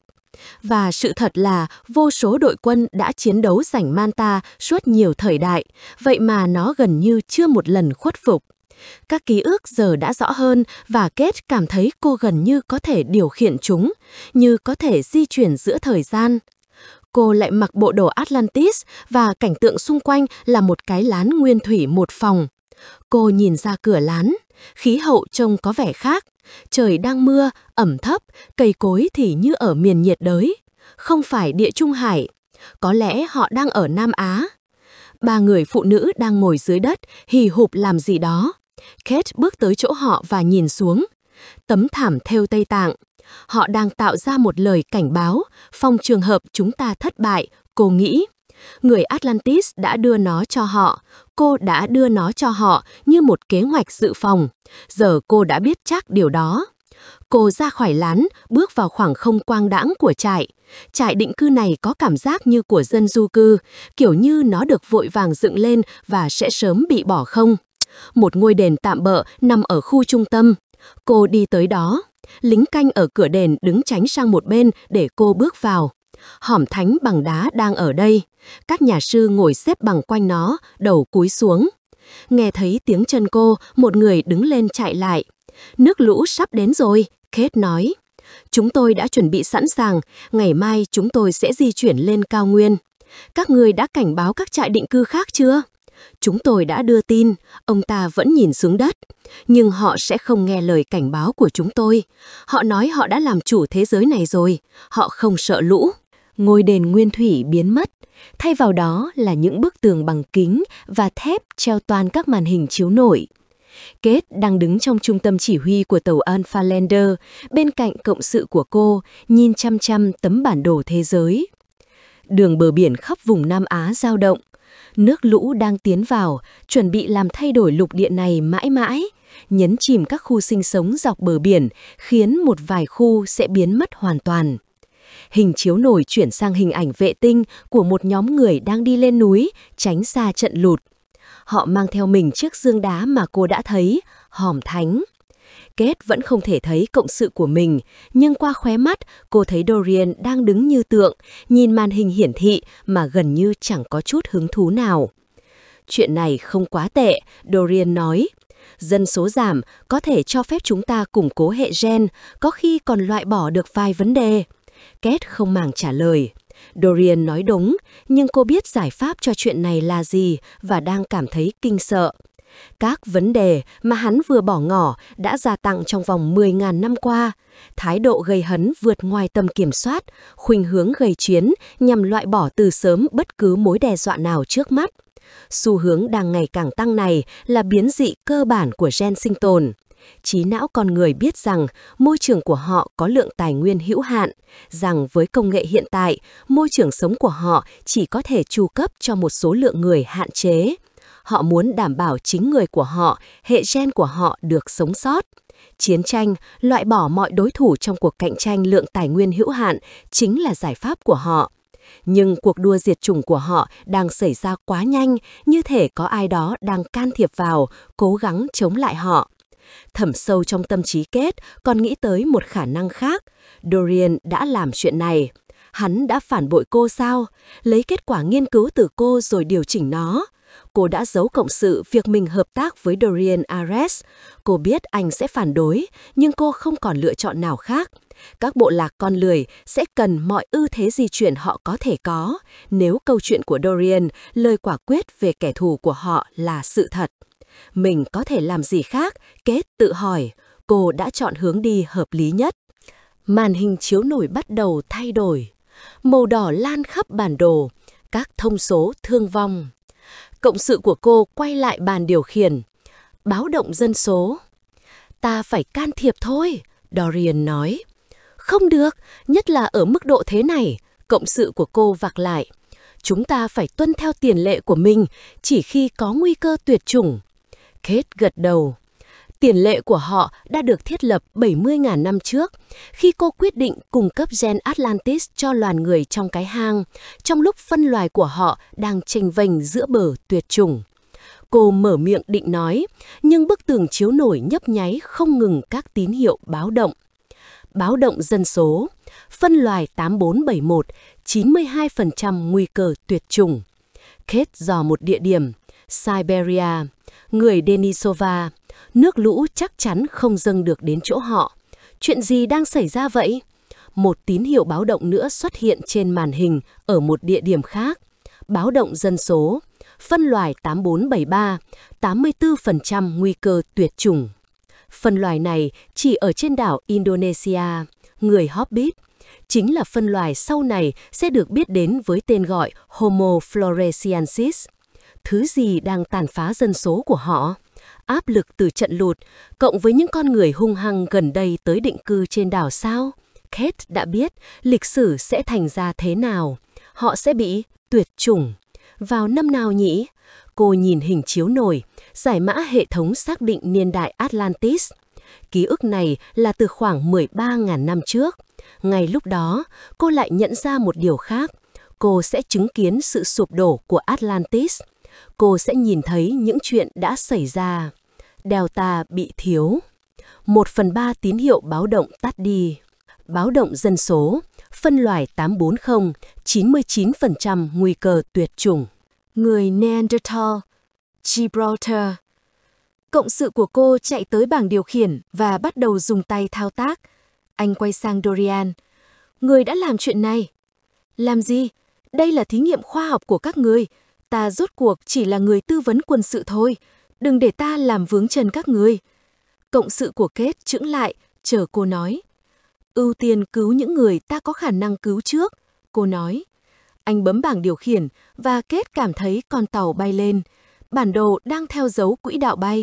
Và sự thật là vô số đội quân đã chiến đấu giành Manta suốt nhiều thời đại, vậy mà nó gần như chưa một lần khuất phục. Các ký ức giờ đã rõ hơn và Kate cảm thấy cô gần như có thể điều khiển chúng, như có thể di chuyển giữa thời gian. Cô lại mặc bộ đồ Atlantis và cảnh tượng xung quanh là một cái lán nguyên thủy một phòng. Cô nhìn ra cửa lán, khí hậu trông có vẻ khác. Trời đang mưa, ẩm thấp, cây cối thì như ở miền nhiệt đới. Không phải Địa Trung Hải. Có lẽ họ đang ở Nam Á. 3 người phụ nữ đang ngồi dưới đất, hì hụp làm gì đó. Kate bước tới chỗ họ và nhìn xuống. Tấm thảm thêu Tây Tạng. Họ đang tạo ra một lời cảnh báo, phòng trường hợp chúng ta thất bại, cô nghĩ. Người Atlantis đã đưa nó cho họ, cô đã đưa nó cho họ như một kế hoạch dự phòng. Giờ cô đã biết chắc điều đó. Cô ra khỏi lán, bước vào khoảng không quang đãng của trại. Trại định cư này có cảm giác như của dân du cư, kiểu như nó được vội vàng dựng lên và sẽ sớm bị bỏ không. Một ngôi đền tạm bợ nằm ở khu trung tâm. Cô đi tới đó. Lính canh ở cửa đền đứng tránh sang một bên để cô bước vào. Hòm thánh bằng đá đang ở đây. Các nhà sư ngồi xếp bằng quanh nó, đầu cúi xuống. Nghe thấy tiếng chân cô, một người đứng lên chạy lại. Nước lũ sắp đến rồi, Kate nói. Chúng tôi đã chuẩn bị sẵn sàng, ngày mai chúng tôi sẽ di chuyển lên cao nguyên. Các người đã cảnh báo các trại định cư khác chưa? Chúng tôi đã đưa tin, ông ta vẫn nhìn xuống đất. Nhưng họ sẽ không nghe lời cảnh báo của chúng tôi. Họ nói họ đã làm chủ thế giới này rồi. Họ không sợ lũ. Ngôi đền nguyên thủy biến mất. Thay vào đó là những bức tường bằng kính và thép treo toàn các màn hình chiếu nổi. Kate đang đứng trong trung tâm chỉ huy của tàu Alpha Lander, bên cạnh cộng sự của cô, nhìn chăm chăm tấm bản đồ thế giới. Đường bờ biển khắp vùng Nam Á dao động. Nước lũ đang tiến vào, chuẩn bị làm thay đổi lục địa này mãi mãi, nhấn chìm các khu sinh sống dọc bờ biển, khiến một vài khu sẽ biến mất hoàn toàn. Hình chiếu nổi chuyển sang hình ảnh vệ tinh của một nhóm người đang đi lên núi, tránh xa trận lụt. Họ mang theo mình chiếc giương đá mà cô đã thấy, hòm thánh. Kate vẫn không thể thấy cộng sự của mình, nhưng qua khóe mắt, cô thấy Dorian đang đứng như tượng, nhìn màn hình hiển thị mà gần như chẳng có chút hứng thú nào. Chuyện này không quá tệ, Dorian nói. Dân số giảm có thể cho phép chúng ta củng cố hệ gen, có khi còn loại bỏ được vài vấn đề. Kate không màng trả lời. Dorian nói đúng, nhưng cô biết giải pháp cho chuyện này là gì và đang cảm thấy kinh sợ. Các vấn đề mà hắn vừa bỏ ngỏ đã gia tăng trong vòng 10.000 năm qua. Thái độ gây hấn vượt ngoài tầm kiểm soát, khuynh hướng gây chiến nhằm loại bỏ từ sớm bất cứ mối đe dọa nào trước mắt. Xu hướng đang ngày càng tăng này là biến dị cơ bản của gen sinh tồn. Trí não con người biết rằng môi trường của họ có lượng tài nguyên hữu hạn, rằng với công nghệ hiện tại, môi trường sống của họ chỉ có thể chu cấp cho một số lượng người hạn chế. Họ muốn đảm bảo chính người của họ, hệ gen của họ được sống sót. Chiến tranh, loại bỏ mọi đối thủ trong cuộc cạnh tranh lượng tài nguyên hữu hạn chính là giải pháp của họ. Nhưng cuộc đua diệt chủng của họ đang xảy ra quá nhanh, như thể có ai đó đang can thiệp vào, cố gắng chống lại họ. Thẳm sâu trong tâm trí Kate còn nghĩ tới một khả năng khác. Dorian đã làm chuyện này. Hắn đã phản bội cô sao? Lấy kết quả nghiên cứu từ cô rồi điều chỉnh nó. Cô đã giấu cộng sự việc mình hợp tác với Dorian Ares. Cô biết anh sẽ phản đối, nhưng cô không còn lựa chọn nào khác. Các bộ lạc con lười sẽ cần mọi ưu thế di chuyển họ có thể có, nếu câu chuyện của Dorian, lời quả quyết về kẻ thù của họ là sự thật. Mình có thể làm gì khác? Kate tự hỏi. Cô đã chọn hướng đi hợp lý nhất. Màn hình chiếu nổi bắt đầu thay đổi. Màu đỏ lan khắp bản đồ. Các thông số thương vong. Cộng sự của cô quay lại bàn điều khiển. Báo động dân số. Ta phải can thiệp thôi, Dorian nói. Không được, nhất là ở mức độ thế này, cộng sự của cô vạc lại. Chúng ta phải tuân theo tiền lệ của mình chỉ khi có nguy cơ tuyệt chủng. Kate gật đầu. Tiền lệ của họ đã được thiết lập 70.000 năm trước, khi cô quyết định cung cấp gen Atlantis cho loài người trong cái hang, trong lúc phân loài của họ đang chênh vênh giữa bờ tuyệt chủng. Cô mở miệng định nói, nhưng bức tường chiếu nổi nhấp nháy không ngừng các tín hiệu báo động. Báo động dân số, phân loài 8471, 92% nguy cơ tuyệt chủng. Kate dò một địa điểm, Siberia, người Denisova, nước lũ chắc chắn không dâng được đến chỗ họ. Chuyện gì đang xảy ra vậy? Một tín hiệu báo động nữa xuất hiện trên màn hình ở một địa điểm khác. Báo động dân số, phân loài 8473, 84% nguy cơ tuyệt chủng. Phân loài này chỉ ở trên đảo Indonesia, người Hobbit. Chính là phân loài sau này sẽ được biết đến với tên gọi Homo floresiensis. Thứ gì đang tàn phá dân số của họ? Áp lực từ trận lụt, cộng với những con người hung hăng gần đây tới định cư trên đảo sao? Kate đã biết lịch sử sẽ thành ra thế nào. Họ sẽ bị tuyệt chủng. Vào năm nào nhỉ? Cô nhìn hình chiếu nổi, giải mã hệ thống xác định niên đại Atlantis. Ký ức này là từ khoảng 13.000 năm trước. Ngay lúc đó, cô lại nhận ra một điều khác. Cô sẽ chứng kiến sự sụp đổ của Atlantis. Cô sẽ nhìn thấy những chuyện đã xảy ra. Delta bị thiếu. 1/3 tín hiệu báo động tắt đi. Báo động dân số, phân loài 840, 99% nguy cơ tuyệt chủng. Người Neanderthal, Gibraltar. Cộng sự của cô chạy tới bảng điều khiển và bắt đầu dùng tay thao tác. Anh quay sang Dorian. Người đã làm chuyện này. Làm gì? Đây là thí nghiệm khoa học của các người. Ta rốt cuộc chỉ là người tư vấn quân sự thôi. Đừng để ta làm vướng chân các người. Cộng sự của Kate chững lại, chờ cô nói. Ưu tiên cứu những người ta có khả năng cứu trước, cô nói. Anh bấm bảng điều khiển và Kate cảm thấy con tàu bay lên. Bản đồ đang theo dấu quỹ đạo bay.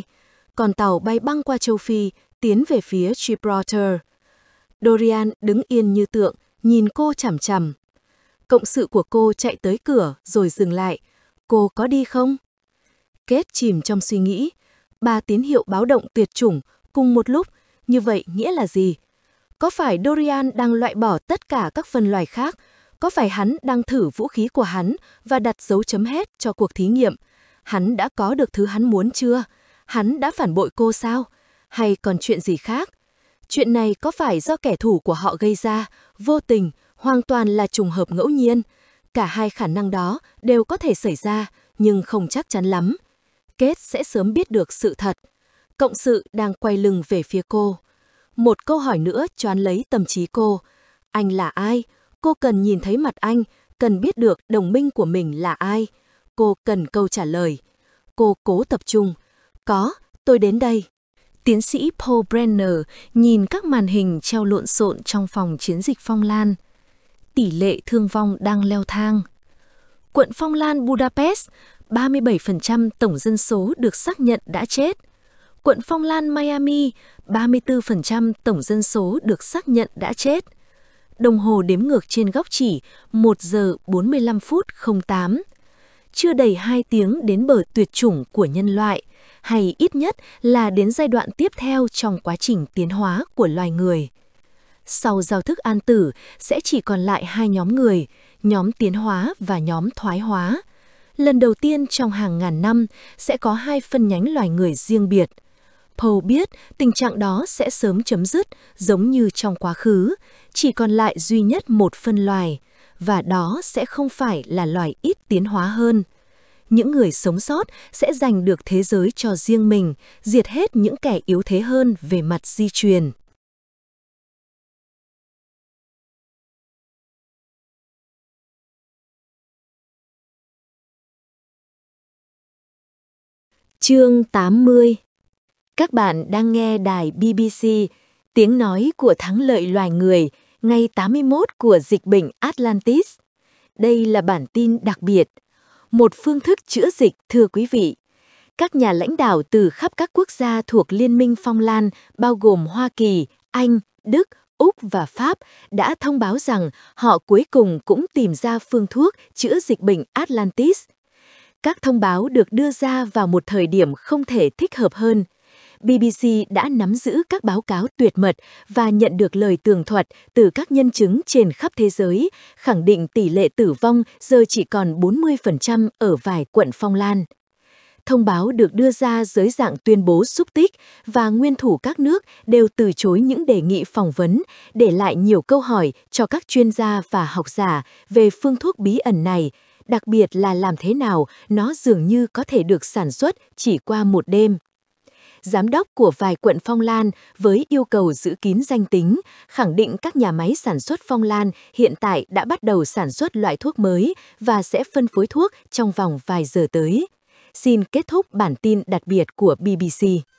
Còn tàu bay băng qua châu Phi, tiến về phía Gibraltar. Dorian đứng yên như tượng, nhìn cô chằm chằm. Cộng sự của cô chạy tới cửa rồi dừng lại. Cô có đi không? Kate chìm trong suy nghĩ. 3 tín hiệu báo động tuyệt chủng cùng một lúc, như vậy nghĩa là gì? Có phải Dorian đang loại bỏ tất cả các phân loài khác? Có phải hắn đang thử vũ khí của hắn và đặt dấu chấm hết cho cuộc thí nghiệm? Hắn đã có được thứ hắn muốn chưa? Hắn đã phản bội cô sao? Hay còn chuyện gì khác? Chuyện này có phải do kẻ thù của họ gây ra, vô tình, hoàn toàn là trùng hợp ngẫu nhiên? Cả hai khả năng đó đều có thể xảy ra, nhưng không chắc chắn lắm. Kate sẽ sớm biết được sự thật. Cộng sự đang quay lưng về phía cô. Một câu hỏi nữa choán lấy tâm trí cô. Anh là ai? Cô cần nhìn thấy mặt anh, cần biết được đồng minh của mình là ai. Cô cần câu trả lời. Cô cố tập trung. Có, tôi đến đây. Tiến sĩ Paul Brenner nhìn các màn hình treo lộn xộn trong phòng chiến dịch Phong Lan. Tỷ lệ thương vong đang leo thang. Quận Phong Lan Budapest, 37% tổng dân số được xác nhận đã chết. Quận Phong Lan Miami, 34% tổng dân số được xác nhận đã chết. Đồng hồ đếm ngược trên góc chỉ 1 giờ 45 phút 08. Chưa đầy 2 tiếng đến bờ tuyệt chủng của nhân loại, hay ít nhất là đến giai đoạn tiếp theo trong quá trình tiến hóa của loài người. Sau giao thức an tử sẽ chỉ còn lại 2 nhóm người, nhóm tiến hóa và nhóm thoái hóa. Lần đầu tiên trong hàng ngàn năm sẽ có 2 phân nhánh loài người riêng biệt. Poe biết tình trạng đó sẽ sớm chấm dứt, giống như trong quá khứ, chỉ còn lại duy nhất một phân loài, và đó sẽ không phải là loài ít tiến hóa hơn. Những người sống sót sẽ giành được thế giới cho riêng mình, diệt hết những kẻ yếu thế hơn về mặt di truyền. Chương 80. Các bạn đang nghe đài BBC, tiếng nói của thắng lợi loài người, ngày 81 của dịch bệnh Atlantis. Đây là bản tin đặc biệt. Một phương thức chữa dịch, thưa quý vị. Các nhà lãnh đạo từ khắp các quốc gia thuộc Liên minh Phong Lan, bao gồm Hoa Kỳ, Anh, Đức, Úc và Pháp, đã thông báo rằng họ cuối cùng cũng tìm ra phương thuốc chữa dịch bệnh Atlantis. Các thông báo được đưa ra vào một thời điểm không thể thích hợp hơn. BBC đã nắm giữ các báo cáo tuyệt mật và nhận được lời tường thuật từ các nhân chứng trên khắp thế giới, khẳng định tỷ lệ tử vong giờ chỉ còn 40% ở vài quận Phong Lan. Thông báo được đưa ra dưới dạng tuyên bố xúc tích và nguyên thủ các nước đều từ chối những đề nghị phỏng vấn, để lại nhiều câu hỏi cho các chuyên gia và học giả về phương thuốc bí ẩn này, đặc biệt là làm thế nào nó dường như có thể được sản xuất chỉ qua một đêm. Giám đốc của vài quận Phong Lan với yêu cầu giữ kín danh tính, khẳng định các nhà máy sản xuất Phong Lan hiện tại đã bắt đầu sản xuất loại thuốc mới và sẽ phân phối thuốc trong vòng vài giờ tới. Xin kết thúc bản tin đặc biệt của BBC.